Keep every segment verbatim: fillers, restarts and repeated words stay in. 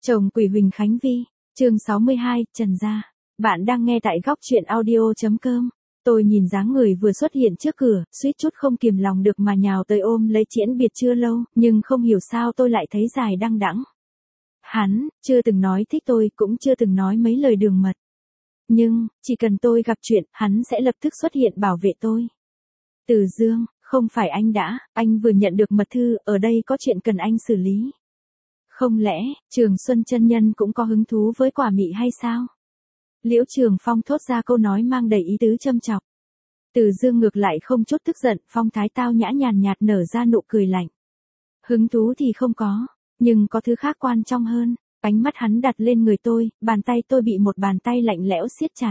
Chồng Quỷ Huỳnh Khánh Vi, chương sáu mươi hai, Trần Gia. Bạn đang nghe tại góc truyện audio.com. Tôi nhìn dáng người vừa xuất hiện trước cửa, suýt chút không kiềm lòng được mà nhào tới ôm lấy Triển Biệt chưa lâu, nhưng không hiểu sao tôi lại thấy dài đăng đẵng. Hắn, chưa từng nói thích tôi, cũng chưa từng nói mấy lời đường mật. Nhưng, chỉ cần tôi gặp chuyện, hắn sẽ lập tức xuất hiện bảo vệ tôi. Từ Dương, không phải anh đã, anh vừa nhận được mật thư, ở đây có chuyện cần anh xử lý. Không lẽ, Trường Xuân chân nhân cũng có hứng thú với quả mị hay sao? Liễu Trường Phong thốt ra câu nói mang đầy ý tứ châm chọc. Từ Dương ngược lại không chút tức giận, phong thái tao nhã nhàn nhạt nở ra nụ cười lạnh. Hứng thú thì không có, nhưng có thứ khác quan trọng hơn. Ánh mắt hắn đặt lên người tôi, bàn tay tôi bị một bàn tay lạnh lẽo siết chặt.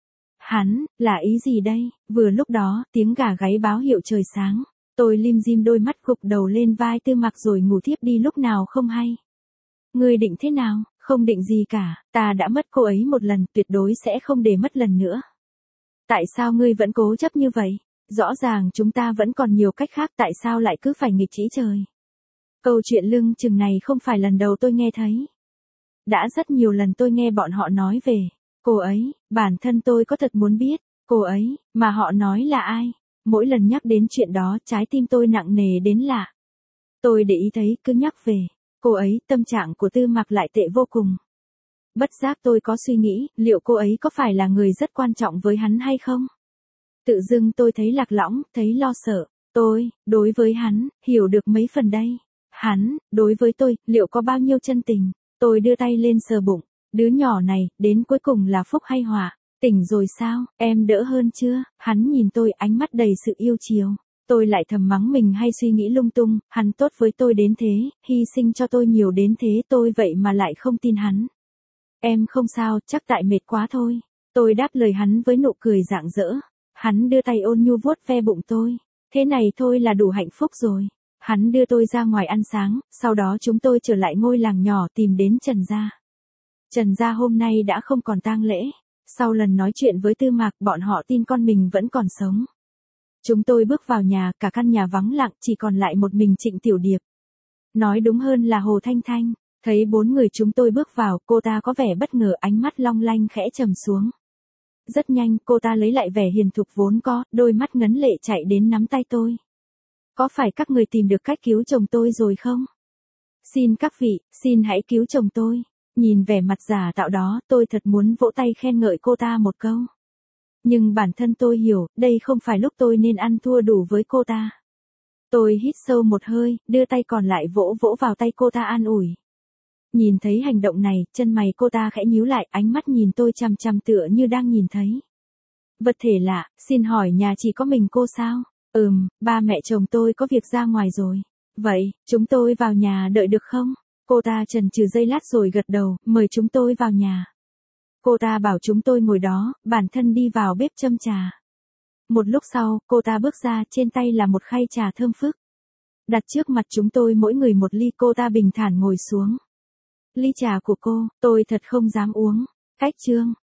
Hắn, là ý gì đây? Vừa lúc đó, tiếng gà gáy báo hiệu trời sáng. Tôi lim dim đôi mắt gục đầu lên vai Tư Mạc rồi ngủ thiếp đi lúc nào không hay. Ngươi định thế nào? Không định gì cả, ta đã mất cô ấy một lần, tuyệt đối sẽ không để mất lần nữa. Tại sao ngươi vẫn cố chấp như vậy? Rõ ràng chúng ta vẫn còn nhiều cách khác, tại sao lại cứ phải nghịch chí trời? Câu chuyện lưng chừng này không phải lần đầu tôi nghe thấy. Đã rất nhiều lần tôi nghe bọn họ nói về cô ấy, bản thân tôi có thật muốn biết, cô ấy, mà họ nói là ai? Mỗi lần nhắc đến chuyện đó, trái tim tôi nặng nề đến lạ. Tôi để ý thấy, cứ nhắc về cô ấy, tâm trạng của Tư Mạc lại tệ vô cùng. Bất giác tôi có suy nghĩ, liệu cô ấy có phải là người rất quan trọng với hắn hay không? Tự dưng tôi thấy lạc lõng, thấy lo sợ. Tôi, đối với hắn, hiểu được mấy phần đây. Hắn, đối với tôi, liệu có bao nhiêu chân tình? Tôi đưa tay lên sờ bụng. Đứa nhỏ này, đến cuối cùng là phúc hay họa? Tỉnh rồi sao, em đỡ hơn chưa? Hắn nhìn tôi, ánh mắt đầy sự yêu chiều. Tôi lại thầm mắng mình hay suy nghĩ lung tung, hắn tốt với tôi đến thế, hy sinh cho tôi nhiều đến thế, tôi vậy mà lại không tin hắn. Em không sao, chắc tại mệt quá thôi. Tôi đáp lời hắn với nụ cười rạng rỡ. Hắn đưa tay ôn nhu vuốt ve bụng tôi. Thế này thôi là đủ hạnh phúc rồi. Hắn đưa tôi ra ngoài ăn sáng, sau đó chúng tôi trở lại ngôi làng nhỏ tìm đến Trần Gia. Trần Gia hôm nay đã không còn tang lễ. Sau lần nói chuyện với Tư Mạc, bọn họ tin con mình vẫn còn sống. Chúng tôi bước vào nhà, cả căn nhà vắng lặng, chỉ còn lại một mình Trịnh Tiểu Điệp. Nói đúng hơn là Hồ Thanh Thanh. Thấy bốn người chúng tôi bước vào, cô ta có vẻ bất ngờ, ánh mắt long lanh khẽ trầm xuống. Rất nhanh, cô ta lấy lại vẻ hiền thục vốn có, đôi mắt ngấn lệ chạy đến nắm tay tôi. Có phải các người tìm được cách cứu chồng tôi rồi không? Xin các vị, xin hãy cứu chồng tôi. Nhìn vẻ mặt giả tạo đó, tôi thật muốn vỗ tay khen ngợi cô ta một câu. Nhưng bản thân tôi hiểu, đây không phải lúc tôi nên ăn thua đủ với cô ta. Tôi hít sâu một hơi, đưa tay còn lại vỗ vỗ vào tay cô ta an ủi. Nhìn thấy hành động này, chân mày cô ta khẽ nhíu lại, ánh mắt nhìn tôi chằm chằm tựa như đang nhìn thấy vật thể lạ. Xin hỏi nhà chỉ có mình cô sao? Ừm, ba mẹ chồng tôi có việc ra ngoài rồi. Vậy, chúng tôi vào nhà đợi được không? Cô ta chần chừ giây lát rồi gật đầu, mời chúng tôi vào nhà. Cô ta bảo chúng tôi ngồi đó, bản thân đi vào bếp châm trà. Một lúc sau, cô ta bước ra, trên tay là một khay trà thơm phức. Đặt trước mặt chúng tôi mỗi người một ly, cô ta bình thản ngồi xuống. Ly trà của cô, tôi thật không dám uống. Cách chương,